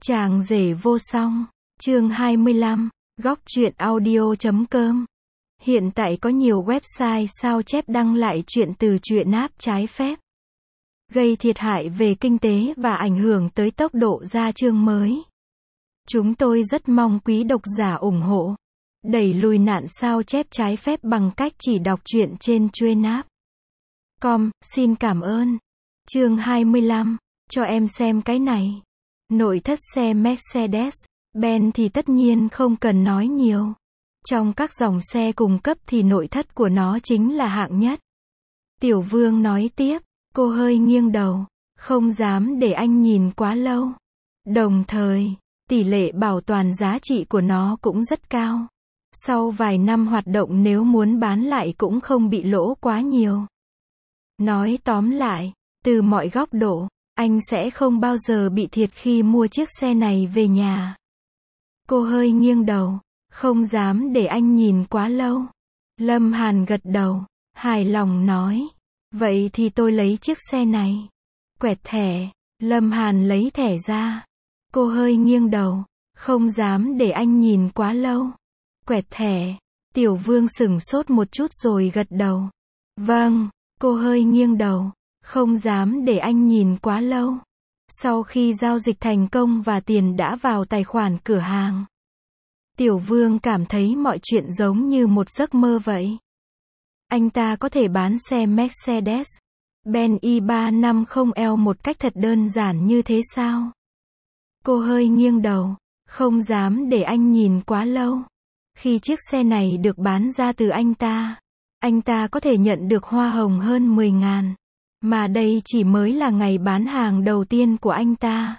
Chàng rể vô song. Chương 25. Góc truyện audio.com. Hiện tại có nhiều website sao chép đăng lại truyện từ truyện app trái phép, gây thiệt hại về kinh tế và ảnh hưởng tới tốc độ ra chương mới. Chúng tôi rất mong quý độc giả ủng hộ, đẩy lùi nạn sao chép trái phép bằng cách chỉ đọc truyện trên truyện.com. Xin cảm ơn. Chương 25. Cho em xem cái này. Nội thất xe Mercedes-Benz thì tất nhiên không cần nói nhiều. Trong các dòng xe cung cấp thì nội thất của nó chính là hạng nhất. Tiểu Vương nói tiếp, cô hơi nghiêng đầu, không dám để anh nhìn quá lâu. Đồng thời, tỷ lệ bảo toàn giá trị của nó cũng rất cao. Sau vài năm hoạt động nếu muốn bán lại cũng không bị lỗ quá nhiều. Nói tóm lại, từ mọi góc độ, anh sẽ không bao giờ bị thiệt khi mua chiếc xe này về nhà. Cô hơi nghiêng đầu, không dám để anh nhìn quá lâu. Lâm Hàn gật đầu, hài lòng nói, vậy thì tôi lấy chiếc xe này. Quẹt thẻ. Lâm Hàn lấy thẻ ra. Cô hơi nghiêng đầu, không dám để anh nhìn quá lâu. Quẹt thẻ. Tiểu Vương sửng sốt một chút rồi gật đầu. Vâng. Cô hơi nghiêng đầu, không dám để anh nhìn quá lâu. Sau khi giao dịch thành công và tiền đã vào tài khoản cửa hàng, Tiểu Vương cảm thấy mọi chuyện giống như một giấc mơ vậy. Anh ta có thể bán xe Mercedes-Benz E350L một cách thật đơn giản như thế sao? Cô hơi nghiêng đầu, không dám để anh nhìn quá lâu. Khi chiếc xe này được bán ra từ anh ta có thể nhận được hoa hồng hơn 10.000. Mà đây chỉ mới là ngày bán hàng đầu tiên của anh ta.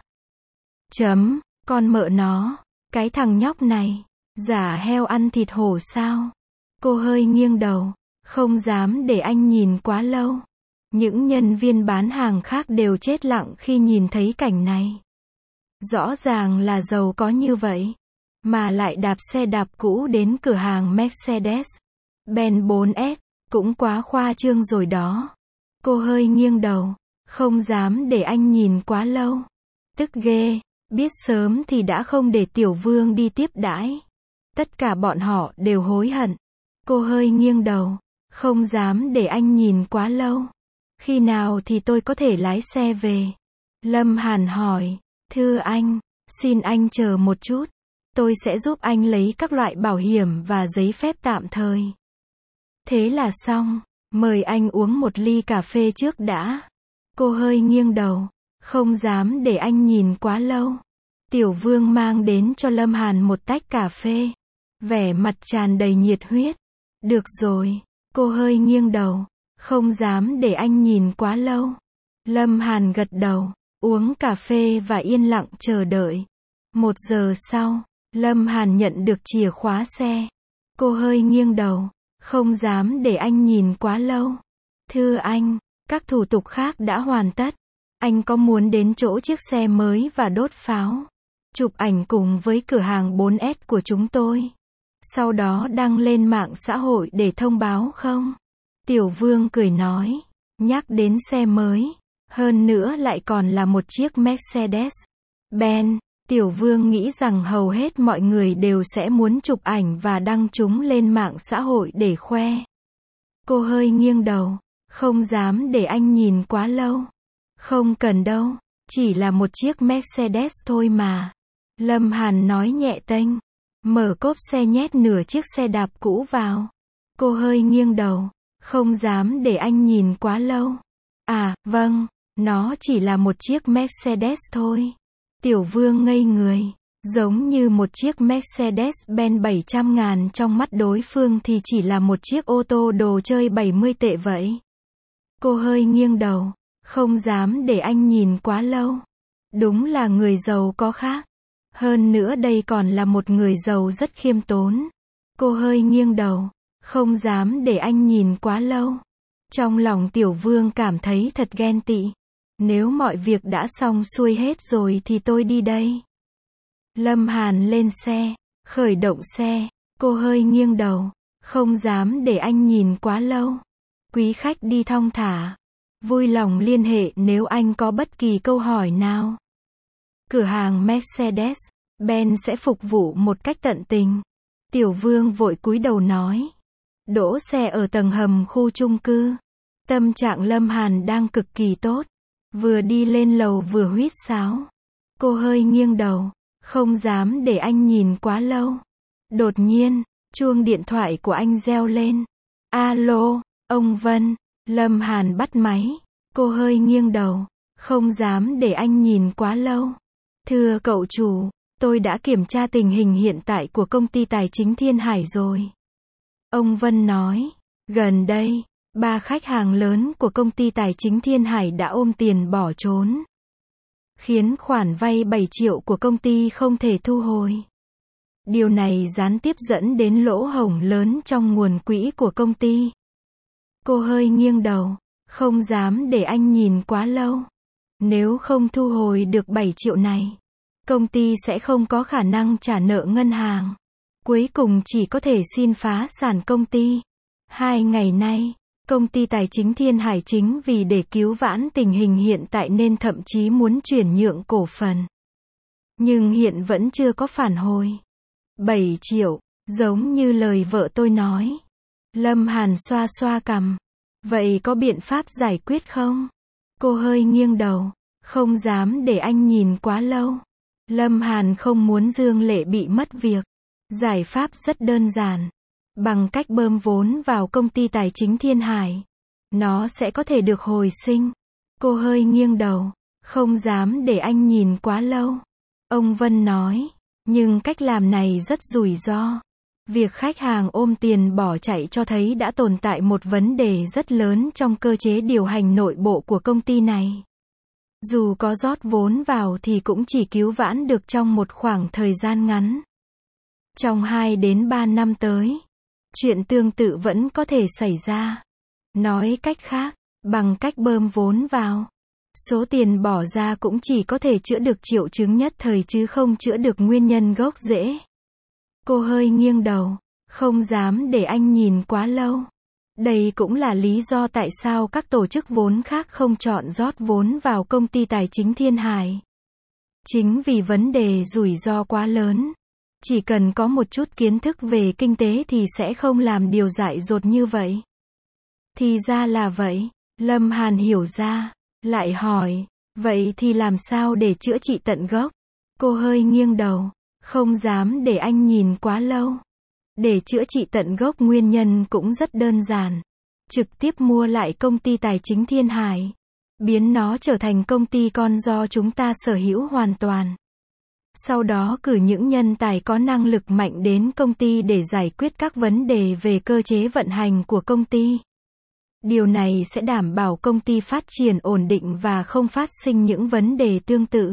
Con mợ nó, cái thằng nhóc này, giả heo ăn thịt hổ sao? Cô hơi nghiêng đầu, không dám để anh nhìn quá lâu. Những nhân viên bán hàng khác đều chết lặng khi nhìn thấy cảnh này. Rõ ràng là giàu có như vậy, mà lại đạp xe đạp cũ đến cửa hàng Mercedes-Benz 4S, cũng quá khoa trương rồi đó. Cô hơi nghiêng đầu, không dám để anh nhìn quá lâu. Tức ghê, biết sớm thì đã không để Tiểu Vương đi tiếp đãi. Tất cả bọn họ đều hối hận. Cô hơi nghiêng đầu, không dám để anh nhìn quá lâu. Khi nào thì tôi có thể lái xe về? Lâm Hàn hỏi. Thưa anh, xin anh chờ một chút. Tôi sẽ giúp anh lấy các loại bảo hiểm và giấy phép tạm thời. Thế là xong. Mời anh uống một ly cà phê trước đã. Cô hơi nghiêng đầu, không dám để anh nhìn quá lâu. Tiểu Vương mang đến cho Lâm Hàn một tách cà phê, vẻ mặt tràn đầy nhiệt huyết. Được rồi. Cô hơi nghiêng đầu, không dám để anh nhìn quá lâu. Lâm Hàn gật đầu, uống cà phê và yên lặng chờ đợi. 1 giờ sau, Lâm Hàn nhận được chìa khóa xe. Cô hơi nghiêng đầu, không dám để anh nhìn quá lâu. Thưa anh, các thủ tục khác đã hoàn tất. Anh có muốn đến chỗ chiếc xe mới và đốt pháo, chụp ảnh cùng với cửa hàng 4S của chúng tôi, sau đó đăng lên mạng xã hội để thông báo không? Tiểu Vương cười nói, nhắc đến xe mới, hơn nữa lại còn là một chiếc Mercedes-Benz. Tiểu Vương nghĩ rằng hầu hết mọi người đều sẽ muốn chụp ảnh và đăng chúng lên mạng xã hội để khoe. Cô hơi nghiêng đầu, không dám để anh nhìn quá lâu. Không cần đâu, chỉ là một chiếc Mercedes thôi mà. Lâm Hàn nói nhẹ tênh, mở cốp xe nhét nửa chiếc xe đạp cũ vào. Cô hơi nghiêng đầu, không dám để anh nhìn quá lâu. À, vâng, nó chỉ là một chiếc Mercedes thôi. Tiểu Vương ngây người, giống như một chiếc Mercedes-Benz 700.000 trong mắt đối phương thì chỉ là một chiếc ô tô đồ chơi 70 tệ vậy. Cô hơi nghiêng đầu, không dám để anh nhìn quá lâu. Đúng là người giàu có khác. Hơn nữa đây còn là một người giàu rất khiêm tốn. Cô hơi nghiêng đầu, không dám để anh nhìn quá lâu. Trong lòng Tiểu Vương cảm thấy thật ghen tị. Nếu mọi việc đã xong xuôi hết rồi thì tôi đi đây. Lâm Hàn lên xe, khởi động xe. Cô hơi nghiêng đầu, không dám để anh nhìn quá lâu. Quý khách đi thong thả. Vui lòng liên hệ nếu anh có bất kỳ câu hỏi nào. Cửa hàng Mercedes-Benz sẽ phục vụ một cách tận tình. Tiểu Vương vội cúi đầu nói. Đỗ xe ở tầng hầm khu chung cư. Tâm trạng Lâm Hàn đang cực kỳ tốt. Vừa đi lên lầu vừa huýt sáo. Cô hơi nghiêng đầu, không dám để anh nhìn quá lâu. Đột nhiên, chuông điện thoại của anh reo lên. Alo, ông Vân. Lâm Hàn bắt máy. Cô hơi nghiêng đầu, không dám để anh nhìn quá lâu. Thưa cậu chủ, tôi đã kiểm tra tình hình hiện tại của công ty tài chính Thiên Hải rồi. Ông Vân nói, gần đây, 3 khách hàng lớn của công ty tài chính Thiên Hải đã ôm tiền bỏ trốn, khiến khoản vay 7 triệu của công ty không thể thu hồi. Điều này gián tiếp dẫn đến lỗ hổng lớn trong nguồn quỹ của công ty. Cô hơi nghiêng đầu, không dám để anh nhìn quá lâu. Nếu không thu hồi được 7 triệu này, công ty sẽ không có khả năng trả nợ ngân hàng. Cuối cùng chỉ có thể xin phá sản công ty. 2 ngày nay, công ty tài chính Thiên Hải chính vì để cứu vãn tình hình hiện tại nên thậm chí muốn chuyển nhượng cổ phần. Nhưng hiện vẫn chưa có phản hồi. 7 triệu, giống như lời vợ tôi nói. Lâm Hàn xoa xoa cằm. Vậy có biện pháp giải quyết không? Cô hơi nghiêng đầu, không dám để anh nhìn quá lâu. Lâm Hàn không muốn Dương Lệ bị mất việc. Giải pháp rất đơn giản. Bằng cách bơm vốn vào công ty tài chính Thiên Hải, nó sẽ có thể được hồi sinh. Cô hơi nghiêng đầu, không dám để anh nhìn quá lâu. Ông Vân nói, nhưng cách làm này rất rủi ro. Việc khách hàng ôm tiền bỏ chạy cho thấy đã tồn tại một vấn đề rất lớn trong cơ chế điều hành nội bộ của công ty này. Dù có rót vốn vào thì cũng chỉ cứu vãn được trong một khoảng thời gian ngắn. Trong 2 đến 3 năm tới, chuyện tương tự vẫn có thể xảy ra. Nói cách khác, bằng cách bơm vốn vào, số tiền bỏ ra cũng chỉ có thể chữa được triệu chứng nhất thời chứ không chữa được nguyên nhân gốc rễ. Cô hơi nghiêng đầu, không dám để anh nhìn quá lâu. Đây cũng là lý do tại sao các tổ chức vốn khác không chọn rót vốn vào công ty tài chính Thiên Hải. Chính vì vấn đề rủi ro quá lớn. Chỉ cần có một chút kiến thức về kinh tế thì sẽ không làm điều dại dột như vậy. Thì ra là vậy. Lâm Hàn hiểu ra, lại hỏi, vậy thì làm sao để chữa trị tận gốc? Cô hơi nghiêng đầu, không dám để anh nhìn quá lâu. Để chữa trị tận gốc nguyên nhân cũng rất đơn giản. Trực tiếp mua lại công ty tài chính Thiên Hải. Biến nó trở thành công ty con do chúng ta sở hữu hoàn toàn. Sau đó cử những nhân tài có năng lực mạnh đến công ty để giải quyết các vấn đề về cơ chế vận hành của công ty. Điều này sẽ đảm bảo công ty phát triển ổn định và không phát sinh những vấn đề tương tự.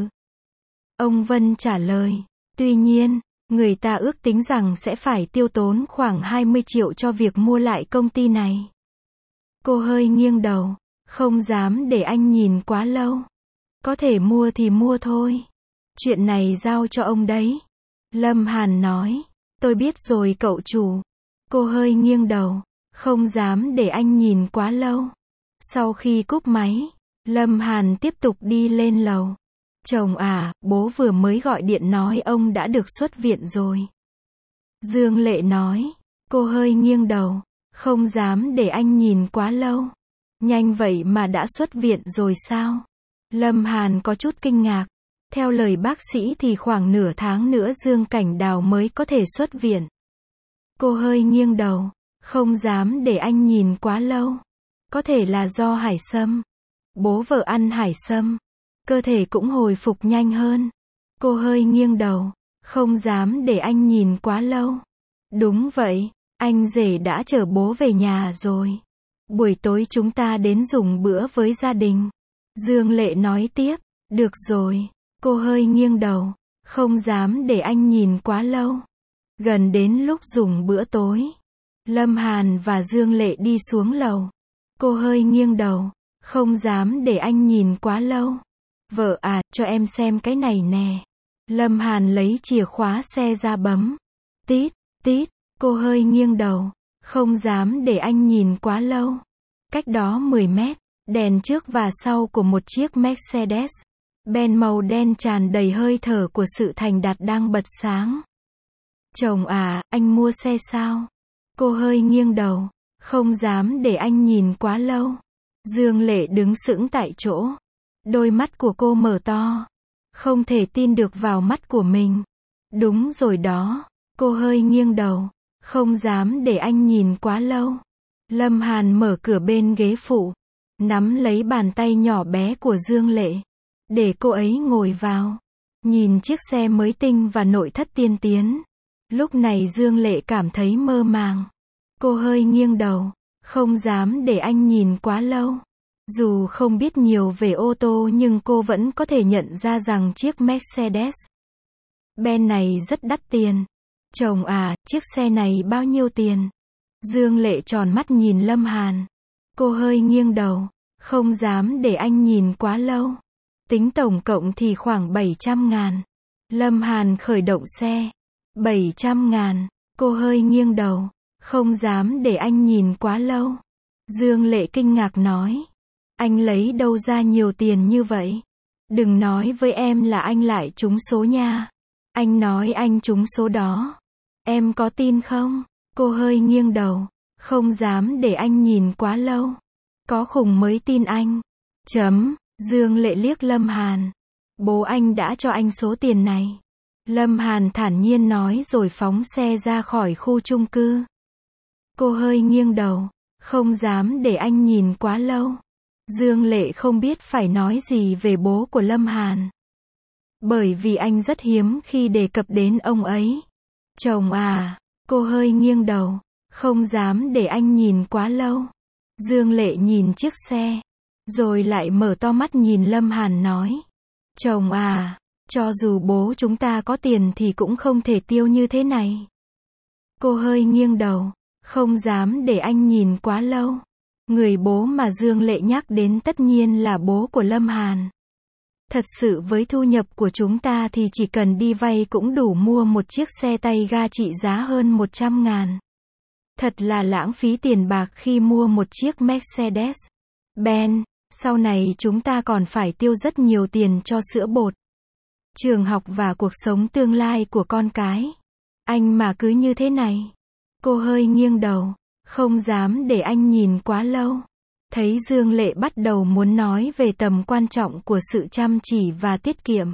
Ông Vân trả lời. Tuy nhiên, người ta ước tính rằng sẽ phải tiêu tốn khoảng 20 triệu cho việc mua lại công ty này. Cô hơi nghiêng đầu, không dám để anh nhìn quá lâu. Có thể mua thì mua thôi. Chuyện này giao cho ông đấy. Lâm Hàn nói, tôi biết rồi cậu chủ. Cô hơi nghiêng đầu, không dám để anh nhìn quá lâu. Sau khi cúp máy, Lâm Hàn tiếp tục đi lên lầu. Chồng à, bố vừa mới gọi điện nói ông đã được xuất viện rồi. Dương Lệ nói, cô hơi nghiêng đầu, không dám để anh nhìn quá lâu. Nhanh vậy mà đã xuất viện rồi sao? Lâm Hàn có chút kinh ngạc. Theo lời bác sĩ thì khoảng nửa tháng nữa Dương Cảnh Đào mới có thể xuất viện. Cô hơi nghiêng đầu, không dám để anh nhìn quá lâu. Có thể là do hải sâm. Bố vợ ăn hải sâm, cơ thể cũng hồi phục nhanh hơn. Cô hơi nghiêng đầu, không dám để anh nhìn quá lâu. Đúng vậy, anh rể đã chở bố về nhà rồi. Buổi tối chúng ta đến dùng bữa với gia đình. Dương Lệ nói tiếp, được rồi. Cô hơi nghiêng đầu, không dám để anh nhìn quá lâu. Gần đến lúc dùng bữa tối, Lâm Hàn và Dương Lệ đi xuống lầu. Cô hơi nghiêng đầu, không dám để anh nhìn quá lâu. Vợ à, cho em xem cái này nè. Lâm Hàn lấy chìa khóa xe ra bấm. Tít, tít, cô hơi nghiêng đầu, không dám để anh nhìn quá lâu. Cách đó 10 mét, đèn trước và sau của một chiếc Mercedes Ben màu đen tràn đầy hơi thở của sự thành đạt đang bật sáng. Chồng à, anh mua xe sao? Cô hơi nghiêng đầu, không dám để anh nhìn quá lâu. Dương Lệ đứng sững tại chỗ. Đôi mắt của cô mở to. Không thể tin được vào mắt của mình. Đúng rồi đó. Cô hơi nghiêng đầu. Không dám để anh nhìn quá lâu. Lâm Hàn mở cửa bên ghế phụ. Nắm lấy bàn tay nhỏ bé của Dương Lệ. Để cô ấy ngồi vào. Nhìn chiếc xe mới tinh và nội thất tiên tiến. Lúc này Dương Lệ cảm thấy mơ màng. Cô hơi nghiêng đầu. Không dám để anh nhìn quá lâu. Dù không biết nhiều về ô tô nhưng cô vẫn có thể nhận ra rằng chiếc Mercedes Benz này rất đắt tiền. Chồng à, chiếc xe này bao nhiêu tiền? Dương Lệ tròn mắt nhìn Lâm Hàn. Cô hơi nghiêng đầu. Không dám để anh nhìn quá lâu. Tính tổng cộng thì khoảng 700.000. Lâm Hàn khởi động xe. 700.000. Cô hơi nghiêng đầu. Không dám để anh nhìn quá lâu. Dương Lệ kinh ngạc nói. Anh lấy đâu ra nhiều tiền như vậy? Đừng nói với em là anh lại trúng số nha. Anh nói anh trúng số đó. Em có tin không? Cô hơi nghiêng đầu. Không dám để anh nhìn quá lâu. Có khùng mới tin anh. Dương Lệ liếc Lâm Hàn. Bố anh đã cho anh số tiền này. Lâm Hàn thản nhiên nói rồi phóng xe ra khỏi khu chung cư. Cô hơi nghiêng đầu. Không dám để anh nhìn quá lâu. Dương Lệ không biết phải nói gì về bố của Lâm Hàn. Bởi vì anh rất hiếm khi đề cập đến ông ấy. Chồng à, cô hơi nghiêng đầu. Không dám để anh nhìn quá lâu. Dương Lệ nhìn chiếc xe. Rồi lại mở to mắt nhìn Lâm Hàn nói. Chồng à, cho dù bố chúng ta có tiền thì cũng không thể tiêu như thế này. Cô hơi nghiêng đầu. Không dám để anh nhìn quá lâu. Người bố mà Dương Lệ nhắc đến tất nhiên là bố của Lâm Hàn. Thật sự với thu nhập của chúng ta thì chỉ cần đi vay cũng đủ mua một chiếc xe tay ga trị giá hơn 100.000. Thật là lãng phí tiền bạc khi mua một chiếc Mercedes Benz. Sau này chúng ta còn phải tiêu rất nhiều tiền cho sữa bột, trường học và cuộc sống tương lai của con cái. Anh mà cứ như thế này. Cô hơi nghiêng đầu. Không dám để anh nhìn quá lâu. Thấy Dương Lệ bắt đầu muốn nói về tầm quan trọng của sự chăm chỉ và tiết kiệm.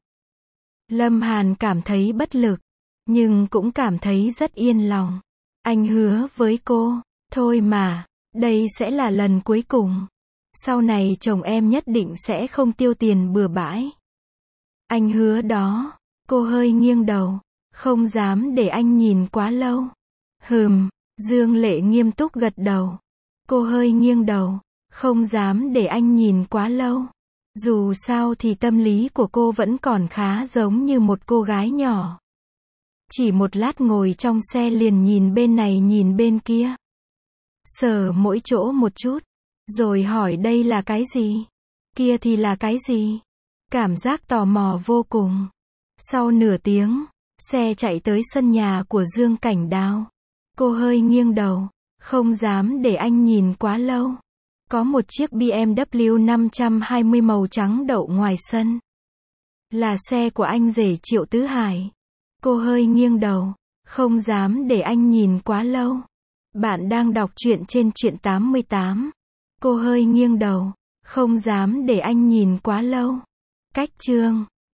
Lâm Hàn cảm thấy bất lực. Nhưng cũng cảm thấy rất yên lòng. Anh hứa với cô. Thôi mà, đây sẽ là lần cuối cùng. Sau này chồng em nhất định sẽ không tiêu tiền bừa bãi. Anh hứa đó. Cô hơi nghiêng đầu. Không dám để anh nhìn quá lâu. Dương Lệ nghiêm túc gật đầu. Cô hơi nghiêng đầu. Không dám để anh nhìn quá lâu. Dù sao thì tâm lý của cô vẫn còn khá giống như một cô gái nhỏ. Chỉ một lát ngồi trong xe liền nhìn bên này nhìn bên kia. Sờ mỗi chỗ một chút. Rồi hỏi đây là cái gì? Kia thì là cái gì? Cảm giác tò mò vô cùng. Sau nửa tiếng, xe chạy tới sân nhà của Dương Cảnh Đào. Cô hơi nghiêng đầu. Không dám để anh nhìn quá lâu. Có một chiếc BMW 520 màu trắng đậu ngoài sân. Là xe của anh rể Triệu Tứ Hải. Cô hơi nghiêng đầu. Không dám để anh nhìn quá lâu. Bạn đang đọc truyện trên Truyện 88. Cô hơi nghiêng đầu. Không dám để anh nhìn quá lâu. Cách chương